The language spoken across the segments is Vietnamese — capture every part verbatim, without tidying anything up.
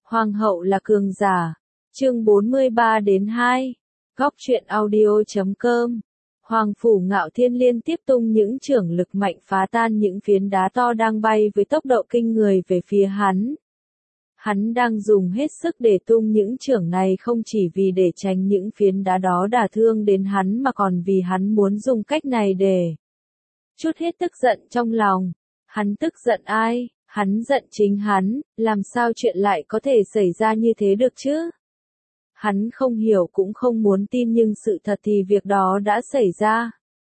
Hoàng hậu là cường giả. Chương bốn mươi ba đến hai. Góc truyện audio chấm com. Hoàng phủ Ngạo Thiên liên tiếp tung những chưởng lực mạnh phá tan những phiến đá to đang bay với tốc độ kinh người về phía hắn. Hắn đang dùng hết sức để tung những chưởng này không chỉ vì để tránh những phiến đá đó đả thương đến hắn mà còn vì hắn muốn dùng cách này để trút hết tức giận trong lòng. Hắn tức giận ai? Hắn giận chính hắn, làm sao chuyện lại có thể xảy ra như thế được chứ? Hắn không hiểu cũng không muốn tin nhưng sự thật thì việc đó đã xảy ra.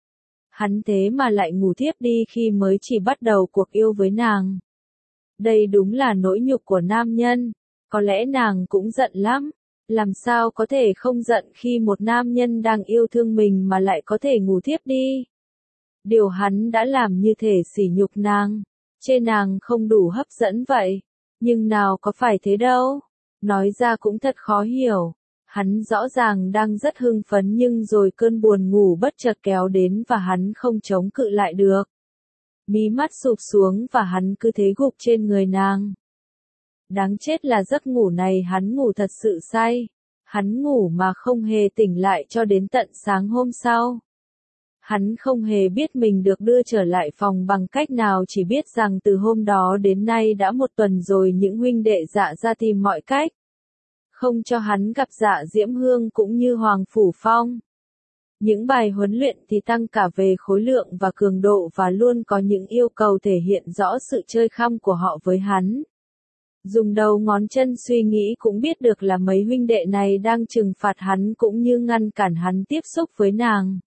Hắn thế mà lại ngủ thiếp đi khi mới chỉ bắt đầu cuộc yêu với nàng. Đây đúng là nỗi nhục của nam nhân, có lẽ nàng cũng giận lắm. Làm sao có thể không giận khi một nam nhân đang yêu thương mình mà lại có thể ngủ thiếp đi? Điều hắn đã làm như thể sỉ nhục nàng, chê nàng không đủ hấp dẫn vậy. Nhưng nào có phải thế đâu. Nói ra cũng thật khó hiểu. Hắn rõ ràng đang rất hưng phấn nhưng rồi cơn buồn ngủ bất chợt kéo đến và hắn không chống cự lại được. Mí mắt sụp xuống và hắn cứ thế gục trên người nàng. Đáng chết là giấc ngủ này hắn ngủ thật sự say. Hắn ngủ mà không hề tỉnh lại cho đến tận sáng hôm sau. Hắn không hề biết mình được đưa trở lại phòng bằng cách nào, chỉ biết rằng từ hôm đó đến nay đã một tuần rồi những huynh đệ Dạ ra tìm mọi cách không cho hắn gặp Dạ Diễm Hương cũng như Hoàng Phủ Phong. Những bài huấn luyện thì tăng cả về khối lượng và cường độ và luôn có những yêu cầu thể hiện rõ sự chơi khăm của họ với hắn. Dùng đầu ngón chân suy nghĩ cũng biết được là mấy huynh đệ này đang trừng phạt hắn cũng như ngăn cản hắn tiếp xúc với nàng.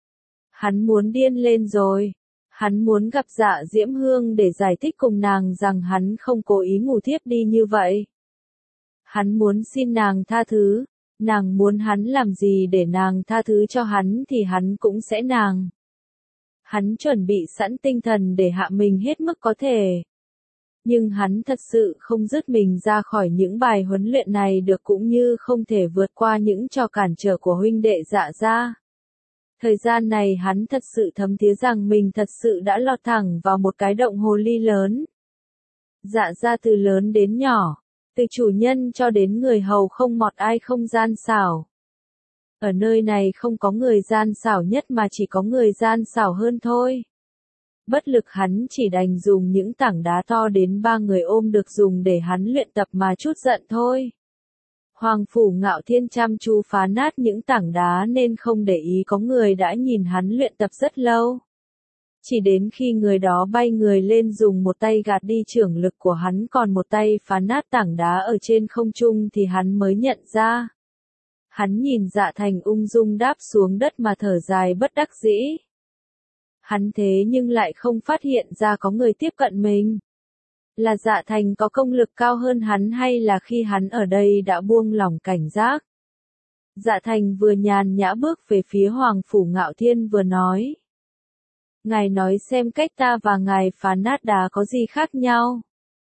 Hắn muốn điên lên rồi. Hắn muốn gặp Dạ Diễm Hương để giải thích cùng nàng rằng hắn không cố ý ngủ thiếp đi như vậy. Hắn muốn xin nàng tha thứ. Nàng muốn hắn làm gì để nàng tha thứ cho hắn thì hắn cũng sẽ nàng. Hắn chuẩn bị sẵn tinh thần để hạ mình hết mức có thể. Nhưng hắn thật sự không dứt mình ra khỏi những bài huấn luyện này được cũng như không thể vượt qua những trò cản trở của huynh đệ Dạ ra. Thời gian này hắn thật sự thấm thía rằng mình thật sự đã lọt thẳng vào một cái động hồ ly lớn. Dạ ra từ lớn đến nhỏ, từ chủ nhân cho đến người hầu không một ai không gian xảo. Ở nơi này không có người gian xảo nhất mà chỉ có người gian xảo hơn thôi. Bất lực hắn chỉ đành dùng những tảng đá to đến ba người ôm được dùng để hắn luyện tập mà chút giận thôi. Hoàng phủ Ngạo Thiên chăm chú phá nát những tảng đá nên không để ý có người đã nhìn hắn luyện tập rất lâu. Chỉ đến khi người đó bay người lên dùng một tay gạt đi chưởng lực của hắn còn một tay phá nát tảng đá ở trên không trung thì hắn mới nhận ra. Hắn nhìn Dạ Thành ung dung đáp xuống đất mà thở dài bất đắc dĩ. Hắn thế nhưng lại không phát hiện ra có người tiếp cận mình. Là Dạ Thành có công lực cao hơn hắn hay là khi hắn ở đây đã buông lỏng cảnh giác? Dạ Thành vừa nhàn nhã bước về phía Hoàng phủ Ngạo Thiên vừa nói. Ngài nói xem cách ta và ngài phá nát đá có gì khác nhau?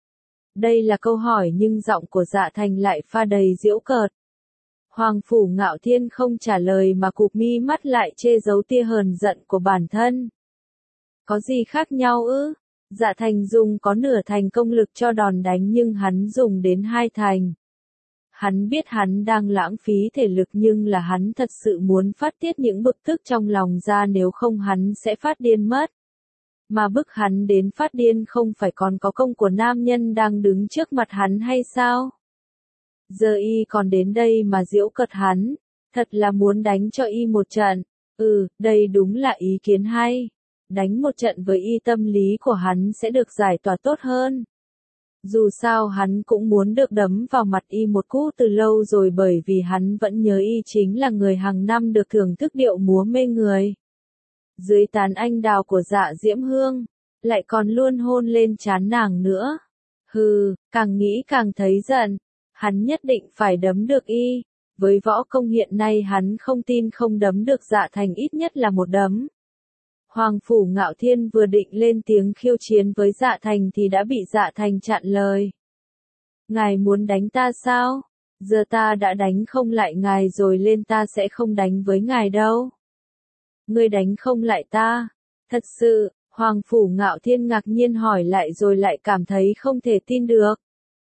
Đây là câu hỏi nhưng giọng của Dạ Thành lại pha đầy giễu cợt. Hoàng phủ Ngạo Thiên không trả lời mà cụp mi mắt lại chê giấu tia hờn giận của bản thân. Có gì khác nhau ư? Dạ Thành dùng có nửa thành công lực cho đòn đánh nhưng hắn dùng đến hai thành. Hắn biết hắn đang lãng phí thể lực nhưng là hắn thật sự muốn phát tiết những bực tức trong lòng ra, nếu không hắn sẽ phát điên mất. Mà bức hắn đến phát điên không phải còn có công của nam nhân đang đứng trước mặt hắn hay sao? Giờ y còn đến đây mà giễu cợt hắn, thật là muốn đánh cho y một trận. Ừ, đây đúng là ý kiến hay. Đánh một trận với y tâm lý của hắn sẽ được giải tỏa tốt hơn. Dù sao hắn cũng muốn được đấm vào mặt y một cú từ lâu rồi bởi vì hắn vẫn nhớ y chính là người hàng năm được thưởng thức điệu múa mê người. Dưới tán anh đào của Dạ Diễm Hương, lại còn luôn hôn lên trán nàng nữa. Hừ, càng nghĩ càng thấy giận, hắn nhất định phải đấm được y. Với võ công hiện nay hắn không tin không đấm được Dạ Thành ít nhất là một đấm. Hoàng phủ Ngạo Thiên vừa định lên tiếng khiêu chiến với Dạ Thành thì đã bị Dạ Thành chặn lời. Ngài muốn đánh ta sao? Giờ ta đã đánh không lại ngài rồi lên ta sẽ không đánh với ngài đâu. Ngươi đánh không lại ta? Thật sự, Hoàng phủ Ngạo Thiên ngạc nhiên hỏi lại rồi lại cảm thấy không thể tin được.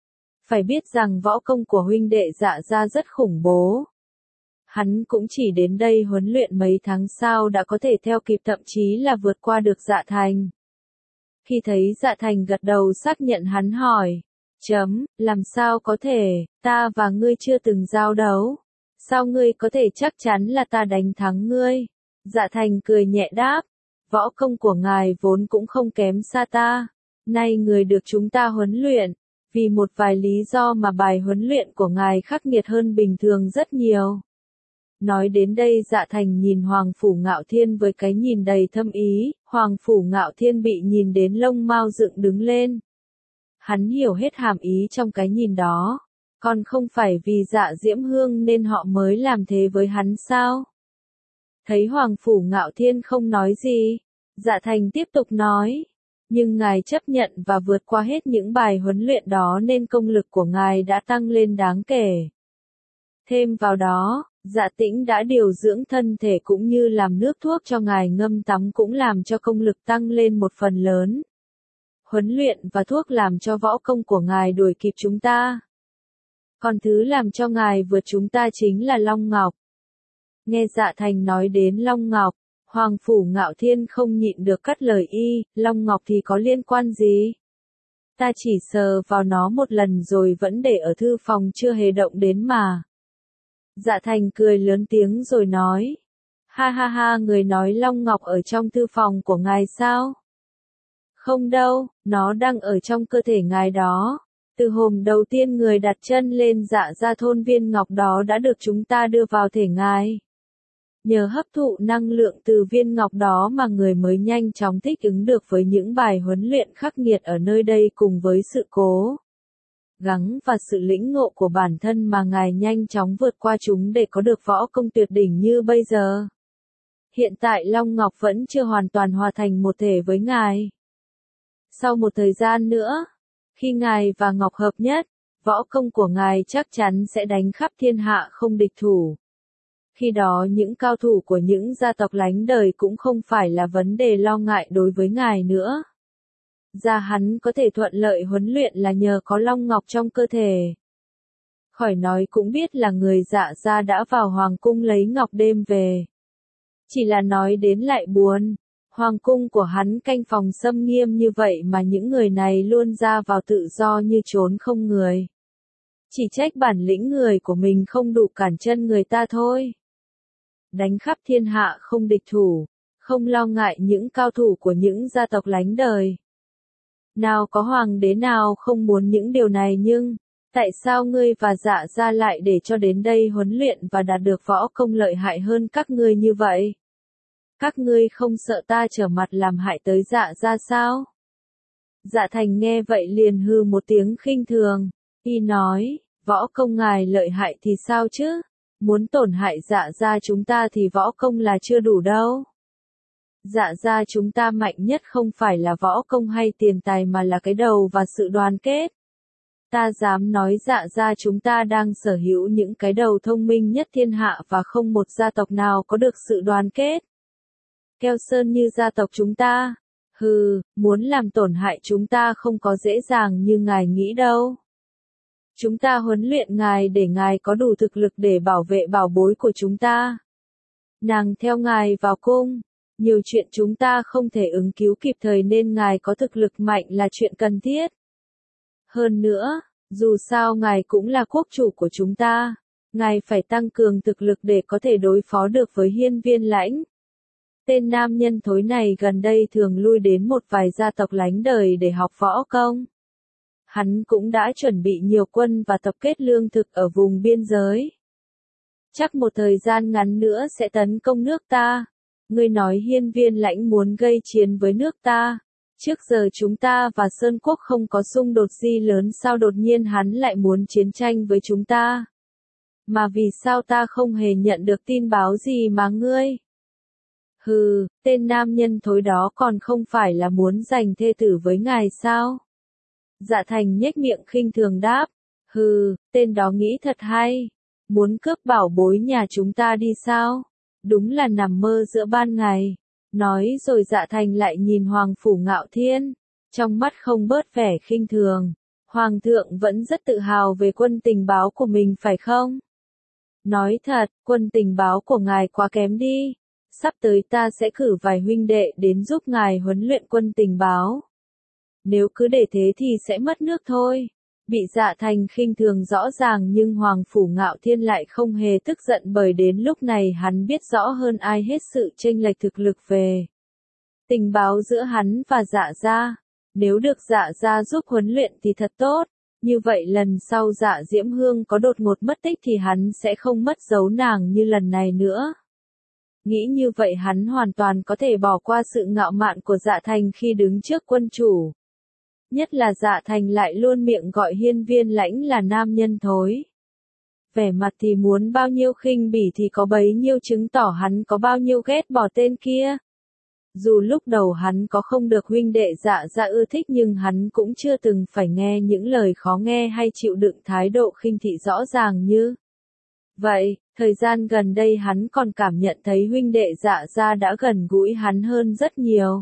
Phải biết rằng võ công của huynh đệ Dạ gia rất khủng bố. Hắn cũng chỉ đến đây huấn luyện mấy tháng sau đã có thể theo kịp, thậm chí là vượt qua được Dạ Thành. Khi thấy Dạ Thành gật đầu xác nhận, hắn hỏi, chấm, làm sao có thể, ta và ngươi chưa từng giao đấu. Sao ngươi có thể chắc chắn là ta đánh thắng ngươi? Dạ Thành cười nhẹ đáp, võ công của ngài vốn cũng không kém xa ta. Nay người được chúng ta huấn luyện, vì một vài lý do mà bài huấn luyện của ngài khắc nghiệt hơn bình thường rất nhiều. Nói đến đây Dạ Thành nhìn Hoàng Phủ Ngạo Thiên với cái nhìn đầy thâm ý, Hoàng Phủ Ngạo Thiên bị nhìn đến lông mao dựng đứng lên. Hắn hiểu hết hàm ý trong cái nhìn đó, còn không phải vì Dạ Diễm Hương nên họ mới làm thế với hắn sao? Thấy Hoàng Phủ Ngạo Thiên không nói gì, Dạ Thành tiếp tục nói, nhưng ngài chấp nhận và vượt qua hết những bài huấn luyện đó nên công lực của ngài đã tăng lên đáng kể. Thêm vào đó, Dạ Tĩnh đã điều dưỡng thân thể cũng như làm nước thuốc cho ngài ngâm tắm cũng làm cho công lực tăng lên một phần lớn. Huấn luyện và thuốc làm cho võ công của ngài đuổi kịp chúng ta. Còn thứ làm cho ngài vượt chúng ta chính là Long Ngọc. Nghe Dạ Thành nói đến Long Ngọc, Hoàng Phủ Ngạo Thiên không nhịn được cắt lời y, Long Ngọc thì có liên quan gì? Ta chỉ sờ vào nó một lần rồi vẫn để ở thư phòng chưa hề động đến mà. Dạ Thành cười lớn tiếng rồi nói, ha ha ha, người nói Long Ngọc ở trong thư phòng của ngài sao? Không đâu, nó đang ở trong cơ thể ngài đó. Từ hôm đầu tiên người đặt chân lên Dạ gia thôn, viên ngọc đó đã được chúng ta đưa vào thể ngài. Nhờ hấp thụ năng lượng từ viên ngọc đó mà người mới nhanh chóng thích ứng được với những bài huấn luyện khắc nghiệt ở nơi đây, cùng với sự cố gắng và sự lĩnh ngộ của bản thân mà ngài nhanh chóng vượt qua chúng để có được võ công tuyệt đỉnh như bây giờ. Hiện tại Long Ngọc vẫn chưa hoàn toàn hòa thành một thể với ngài. Sau một thời gian nữa, khi ngài và Ngọc hợp nhất, võ công của ngài chắc chắn sẽ đánh khắp thiên hạ không địch thủ. Khi đó những cao thủ của những gia tộc lánh đời cũng không phải là vấn đề lo ngại đối với ngài nữa. Gia hắn có thể thuận lợi huấn luyện là nhờ có Long Ngọc trong cơ thể. Khỏi nói cũng biết là người Dạ gia đã vào hoàng cung lấy ngọc đêm về. Chỉ là nói đến lại buồn, hoàng cung của hắn canh phòng xâm nghiêm như vậy mà những người này luôn ra vào tự do như trốn không người. Chỉ trách bản lĩnh người của mình không đủ cản chân người ta thôi. Đánh khắp thiên hạ không địch thủ, không lo ngại những cao thủ của những gia tộc lánh đời. Nào có hoàng đế nào không muốn những điều này, nhưng tại sao ngươi và Dạ gia lại để cho đến đây huấn luyện và đạt được võ công lợi hại hơn các ngươi như vậy? Các ngươi không sợ ta trở mặt làm hại tới Dạ gia sao? Dạ Thành nghe vậy liền hư một tiếng khinh thường, y nói, võ công ngài lợi hại thì sao chứ? Muốn tổn hại Dạ gia chúng ta thì võ công là chưa đủ đâu. Dạ gia chúng ta mạnh nhất không phải là võ công hay tiền tài mà là cái đầu và sự đoàn kết. Ta dám nói Dạ gia chúng ta đang sở hữu những cái đầu thông minh nhất thiên hạ và không một gia tộc nào có được sự đoàn kết keo sơn như gia tộc chúng ta. Hừ, muốn làm tổn hại chúng ta không có dễ dàng như ngài nghĩ đâu. Chúng ta huấn luyện ngài để ngài có đủ thực lực để bảo vệ bảo bối của chúng ta. Nàng theo ngài vào cung, nhiều chuyện chúng ta không thể ứng cứu kịp thời nên ngài có thực lực mạnh là chuyện cần thiết. Hơn nữa, dù sao ngài cũng là quốc chủ của chúng ta, ngài phải tăng cường thực lực để có thể đối phó được với Hiên Viên Lãnh. Tên nam nhân thối này gần đây thường lui đến một vài gia tộc lánh đời để học võ công. Hắn cũng đã chuẩn bị nhiều quân và tập kết lương thực ở vùng biên giới. Chắc một thời gian ngắn nữa sẽ tấn công nước ta. Ngươi nói Hiên Viên Lãnh muốn gây chiến với nước ta. Trước giờ chúng ta và Sơn Quốc không có xung đột gì lớn, sao đột nhiên hắn lại muốn chiến tranh với chúng ta? Mà vì sao ta không hề nhận được tin báo gì mà ngươi? Hừ, tên nam nhân thối đó còn không phải là muốn giành thê tử với ngài sao? Dạ Thành nhếch miệng khinh thường đáp. Hừ, tên đó nghĩ thật hay. Muốn cướp bảo bối nhà chúng ta đi sao? Đúng là nằm mơ giữa ban ngày. Nói rồi Dạ Thành lại nhìn Hoàng Phủ Ngạo Thiên. Trong mắt không bớt vẻ khinh thường. Hoàng thượng vẫn rất tự hào về quân tình báo của mình phải không? Nói thật, quân tình báo của ngài quá kém đi. Sắp tới ta sẽ cử vài huynh đệ đến giúp ngài huấn luyện quân tình báo. Nếu cứ để thế thì sẽ mất nước thôi. Bị Dạ Thành khinh thường rõ ràng nhưng Hoàng Phủ Ngạo Thiên lại không hề tức giận bởi đến lúc này hắn biết rõ hơn ai hết sự chênh lệch thực lực về tình báo giữa hắn và Dạ gia. Nếu được Dạ gia giúp huấn luyện thì thật tốt. Như vậy lần sau Dạ Diễm Hương có đột ngột mất tích thì hắn sẽ không mất dấu nàng như lần này nữa. Nghĩ như vậy hắn hoàn toàn có thể bỏ qua sự ngạo mạn của Dạ Thành khi đứng trước quân chủ. Nhất là Dạ Thành lại luôn miệng gọi Hiên Viên Lãnh là nam nhân thối. Vẻ mặt thì muốn bao nhiêu khinh bỉ thì có bấy nhiêu chứng tỏ hắn có bao nhiêu ghét bỏ tên kia. Dù lúc đầu hắn có không được huynh đệ Dạ gia ưa thích nhưng hắn cũng chưa từng phải nghe những lời khó nghe hay chịu đựng thái độ khinh thị rõ ràng như vậy. Thời gian gần đây hắn còn cảm nhận thấy huynh đệ Dạ gia đã gần gũi hắn hơn rất nhiều.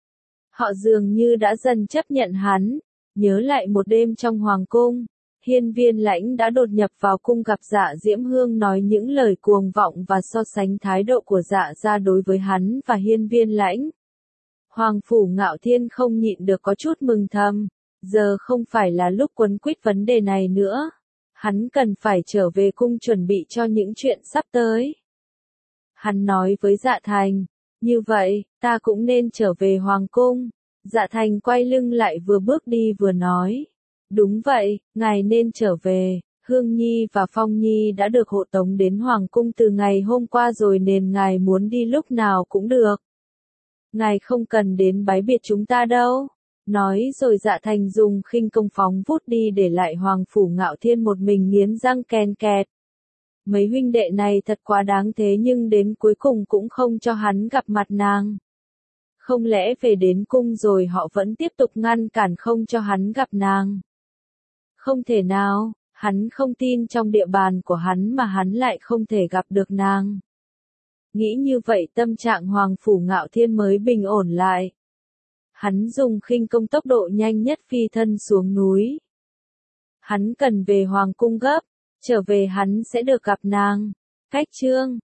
Họ dường như đã dần chấp nhận hắn. Nhớ lại một đêm trong hoàng cung, Hiên Viên Lãnh đã đột nhập vào cung gặp Dạ Diễm Hương nói những lời cuồng vọng và so sánh thái độ của Dạ gia đối với hắn và Hiên Viên Lãnh. Hoàng Phủ Ngạo Thiên không nhịn được có chút mừng thầm, giờ không phải là lúc quấn quýt vấn đề này nữa. Hắn cần phải trở về cung chuẩn bị cho những chuyện sắp tới. Hắn nói với Dạ Thành, như vậy, ta cũng nên trở về hoàng cung. Dạ Thành quay lưng lại vừa bước đi vừa nói. Đúng vậy, ngài nên trở về. Hương Nhi và Phong Nhi đã được hộ tống đến hoàng cung từ ngày hôm qua rồi nên ngài muốn đi lúc nào cũng được. Ngài không cần đến bái biệt chúng ta đâu. Nói rồi Dạ Thành dùng khinh công phóng vút đi để lại Hoàng Phủ Ngạo Thiên một mình nghiến răng ken kẹt. Mấy huynh đệ này thật quá đáng thế nhưng đến cuối cùng cũng không cho hắn gặp mặt nàng. Không lẽ về đến cung rồi họ vẫn tiếp tục ngăn cản không cho hắn gặp nàng? Không thể nào, hắn không tin trong địa bàn của hắn mà hắn lại không thể gặp được nàng. Nghĩ như vậy tâm trạng Hoàng Phủ Ngạo Thiên mới bình ổn lại. Hắn dùng khinh công tốc độ nhanh nhất phi thân xuống núi. Hắn cần về hoàng cung gấp, trở về hắn sẽ được gặp nàng. Cách chương